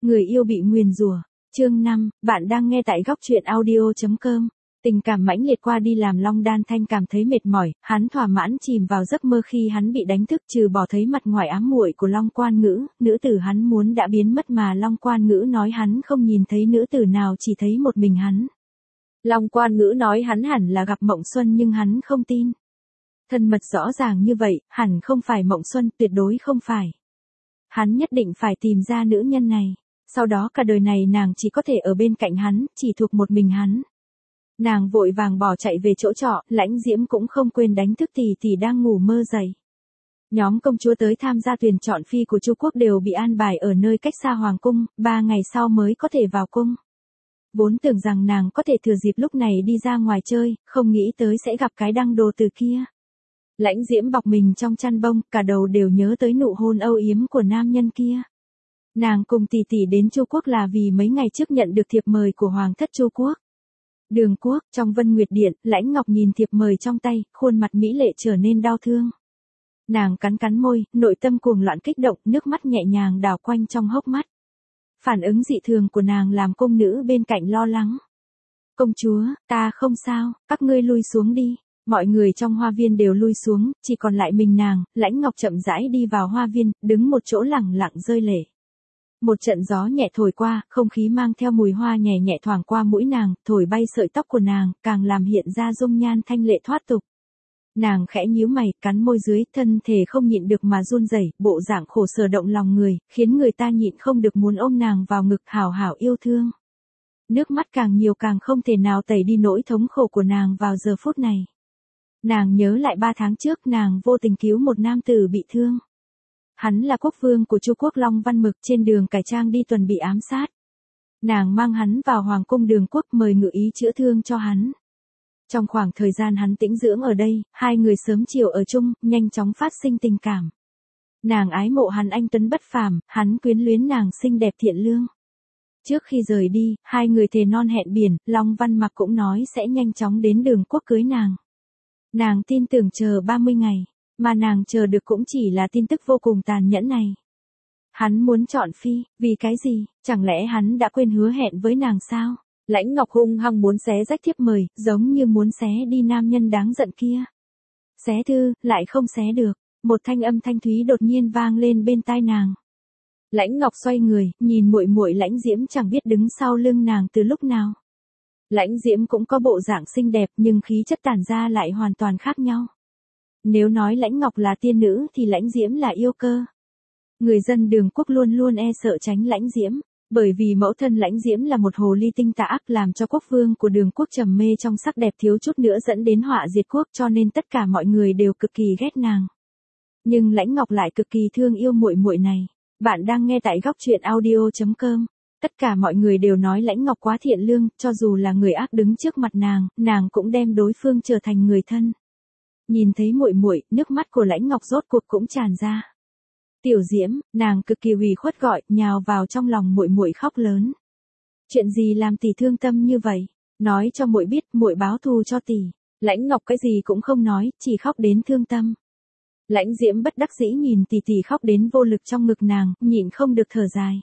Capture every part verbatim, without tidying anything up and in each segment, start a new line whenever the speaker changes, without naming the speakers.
Người yêu bị nguyền rủa. Chương năm, bạn đang nghe tại góc truyện audio chấm com. Tình cảm mãnh liệt qua đi làm Long Đan Thanh cảm thấy mệt mỏi, hắn thỏa mãn chìm vào giấc mơ khi hắn bị đánh thức, trừ bỏ thấy mặt ngoài ám muội của Long Quan Ngữ, nữ tử hắn muốn đã biến mất mà Long Quan Ngữ nói hắn không nhìn thấy nữ tử nào, chỉ thấy một mình hắn. Long Quan Ngữ nói hắn hẳn là gặp Mộng Xuân nhưng hắn không tin. Thân mật rõ ràng như vậy, hẳn không phải Mộng Xuân, tuyệt đối không phải. Hắn nhất định phải tìm ra nữ nhân này. Sau đó cả đời này nàng chỉ có thể ở bên cạnh hắn, chỉ thuộc một mình hắn. Nàng vội vàng bỏ chạy về chỗ trọ, Lãnh Diễm cũng không quên đánh thức tỷ tỷ đang ngủ mơ dậy. Nhóm công chúa tới tham gia tuyển chọn phi của Chu quốc đều bị an bài ở nơi cách xa hoàng cung, ba ngày sau mới có thể vào cung. Vốn tưởng rằng nàng có thể thừa dịp lúc này đi ra ngoài chơi, không nghĩ tới sẽ gặp cái đăng đồ từ kia. Lãnh Diễm bọc mình trong chăn bông, cả đầu đều nhớ tới nụ hôn âu yếm của nam nhân kia. Nàng cùng tỷ tỷ đến Chu quốc là vì mấy ngày trước nhận được thiệp mời của hoàng thất Chu quốc. Đường quốc, trong Vân Nguyệt Điện, Lãnh Ngọc nhìn thiệp mời trong tay, khuôn mặt mỹ lệ trở nên đau thương. Nàng cắn cắn môi, nội tâm cuồng loạn kích động, nước mắt nhẹ nhàng đảo quanh trong hốc mắt. Phản ứng dị thường của nàng làm cung nữ bên cạnh lo lắng. Công chúa, ta không sao, các ngươi lui xuống đi. Mọi người trong hoa viên đều lui xuống, chỉ còn lại mình nàng. Lãnh Ngọc chậm rãi đi vào hoa viên, đứng một chỗ lẳng lặng rơi lệ. Một trận gió nhẹ thổi qua, không khí mang theo mùi hoa nhẹ nhẹ thoảng qua mũi nàng, thổi bay sợi tóc của nàng, càng làm hiện ra dung nhan thanh lệ thoát tục. Nàng khẽ nhíu mày, cắn môi dưới, thân thể không nhịn được mà run rẩy, bộ dạng khổ sở động lòng người, khiến người ta nhịn không được muốn ôm nàng vào ngực hào hào yêu thương. Nước mắt càng nhiều càng không thể nào tẩy đi nỗi thống khổ của nàng vào giờ phút này. Nàng nhớ lại ba tháng trước nàng vô tình cứu một nam tử bị thương. Hắn là quốc vương của Chu quốc Long Văn Mực, trên đường cải trang đi tuần bị ám sát. Nàng mang hắn vào hoàng cung Đường quốc mời ngự ý chữa thương cho hắn. Trong khoảng thời gian hắn tĩnh dưỡng ở đây, hai người sớm chiều ở chung, nhanh chóng phát sinh tình cảm. Nàng ái mộ hắn anh tuấn bất phàm, hắn quyến luyến nàng xinh đẹp thiện lương. Trước khi rời đi, hai người thề non hẹn biển, Long Văn Mặc cũng nói sẽ nhanh chóng đến Đường quốc cưới nàng. Nàng tin tưởng chờ ba mươi ngày. Mà nàng chờ được cũng chỉ là tin tức vô cùng tàn nhẫn này. Hắn muốn chọn phi, vì cái gì, chẳng lẽ hắn đã quên hứa hẹn với nàng sao? Lãnh Ngọc hung hăng muốn xé rách thiếp mời, giống như muốn xé đi nam nhân đáng giận kia. Xé thư, lại không xé được, một thanh âm thanh thúy đột nhiên vang lên bên tai nàng. Lãnh Ngọc xoay người, nhìn muội muội Lãnh Diễm chẳng biết đứng sau lưng nàng từ lúc nào. Lãnh Diễm cũng có bộ dạng xinh đẹp nhưng khí chất tản ra lại hoàn toàn khác nhau. Nếu nói Lãnh Ngọc là tiên nữ thì Lãnh Diễm là yêu cơ. Người dân Đường quốc luôn luôn e sợ tránh Lãnh Diễm, bởi vì mẫu thân Lãnh Diễm là một hồ ly tinh tà ác làm cho quốc vương của Đường quốc trầm mê trong sắc đẹp thiếu chút nữa dẫn đến họa diệt quốc, cho nên tất cả mọi người đều cực kỳ ghét nàng. Nhưng Lãnh Ngọc lại cực kỳ thương yêu muội muội này. Bạn đang nghe tại góc truyện audio chấm com. Tất cả mọi người đều nói Lãnh Ngọc quá thiện lương, cho dù là người ác đứng trước mặt nàng, nàng cũng đem đối phương trở thành người thân. Nhìn thấy muội muội, nước mắt của Lãnh Ngọc rốt cuộc cũng tràn ra. Tiểu Diễm, nàng cực kỳ ủy khuất gọi, nhào vào trong lòng muội muội khóc lớn. Chuyện gì làm tỷ thương tâm như vậy? Nói cho muội biết, muội báo thù cho tỷ. Lãnh Ngọc cái gì cũng không nói, chỉ khóc đến thương tâm. Lãnh Diễm bất đắc dĩ nhìn tỷ tỷ khóc đến vô lực trong ngực nàng, nhịn không được thở dài.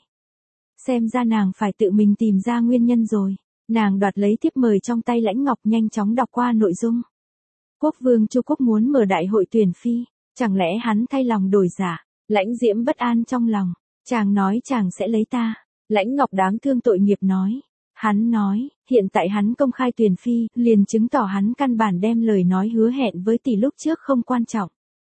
Xem ra nàng phải tự mình tìm ra nguyên nhân rồi. Nàng đoạt lấy thiếp mời trong tay Lãnh Ngọc, nhanh chóng đọc qua nội dung. Quốc vương Chu quốc muốn mở đại hội tuyển phi, chẳng lẽ hắn thay lòng đổi dạ? Lãnh Diễm bất an trong lòng, chàng nói chàng sẽ lấy ta. Lãnh Ngọc đáng thương tội nghiệp nói. Hắn nói, hiện tại hắn công khai tuyển phi, liền chứng tỏ hắn căn bản đem lời nói hứa hẹn với tỷ lúc trước không quan trọng.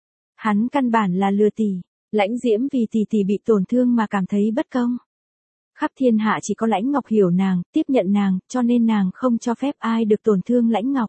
Hắn căn bản là lừa tỷ. Lãnh Diễm vì tỷ tỷ bị tổn thương mà cảm thấy bất công. Khắp thiên hạ chỉ có Lãnh Ngọc hiểu nàng, tiếp nhận nàng, cho nên nàng không cho phép ai được tổn thương Lãnh Ngọc.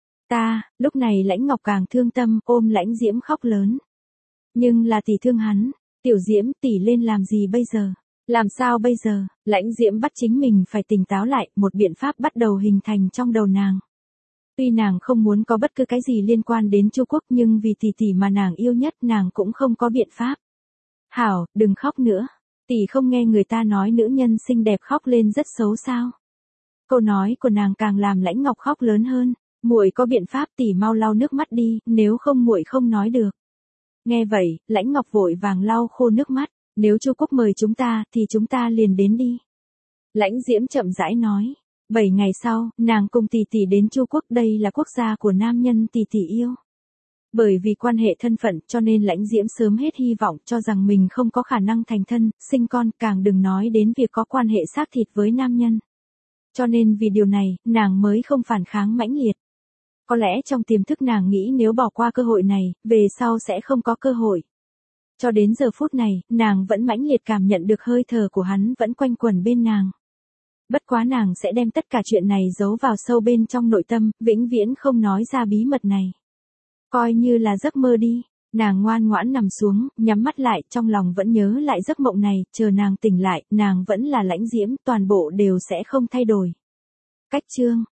Ta, lúc này Lãnh Ngọc càng thương tâm, ôm Lãnh Diễm khóc lớn. Nhưng là tỷ thương hắn, Tiểu Diễm tỷ lên làm gì bây giờ? Làm sao bây giờ? Lãnh Diễm bắt chính mình phải tỉnh táo lại, một biện pháp bắt đầu hình thành trong đầu nàng. Tuy nàng không muốn có bất cứ cái gì liên quan đến Chu quốc nhưng vì tỷ tỷ mà nàng yêu nhất nàng cũng không có biện pháp. Hảo, đừng khóc nữa. Tỷ không nghe người ta nói nữ nhân xinh đẹp khóc lên rất xấu sao? Câu nói của nàng càng làm Lãnh Ngọc khóc lớn hơn. Muội có biện pháp, tỷ mau lau nước mắt đi, nếu không muội không nói được. Nghe vậy, Lãnh Ngọc vội vàng lau khô nước mắt. Nếu Chu Quốc mời chúng ta, thì chúng ta liền đến đi. Lãnh Diễm chậm rãi nói. Bảy ngày sau, nàng cùng tỷ tỷ đến Chu Quốc, đây là quốc gia của nam nhân tỷ tỷ yêu. Bởi vì quan hệ thân phận cho nên Lãnh Diễm sớm hết hy vọng cho rằng mình không có khả năng thành thân, sinh con, càng đừng nói đến việc có quan hệ xác thịt với nam nhân. Cho nên vì điều này, nàng mới không phản kháng mãnh liệt. Có lẽ trong tiềm thức nàng nghĩ nếu bỏ qua cơ hội này, về sau sẽ không có cơ hội. Cho đến giờ phút này, nàng vẫn mãnh liệt cảm nhận được hơi thở của hắn vẫn quanh quẩn bên nàng. Bất quá nàng sẽ đem tất cả chuyện này giấu vào sâu bên trong nội tâm, vĩnh viễn không nói ra bí mật này. Coi như là giấc mơ đi, nàng ngoan ngoãn nằm xuống, nhắm mắt lại, trong lòng vẫn nhớ lại giấc mộng này, chờ nàng tỉnh lại, nàng vẫn là Lãnh Diễm, toàn bộ đều sẽ không thay đổi. Cách chương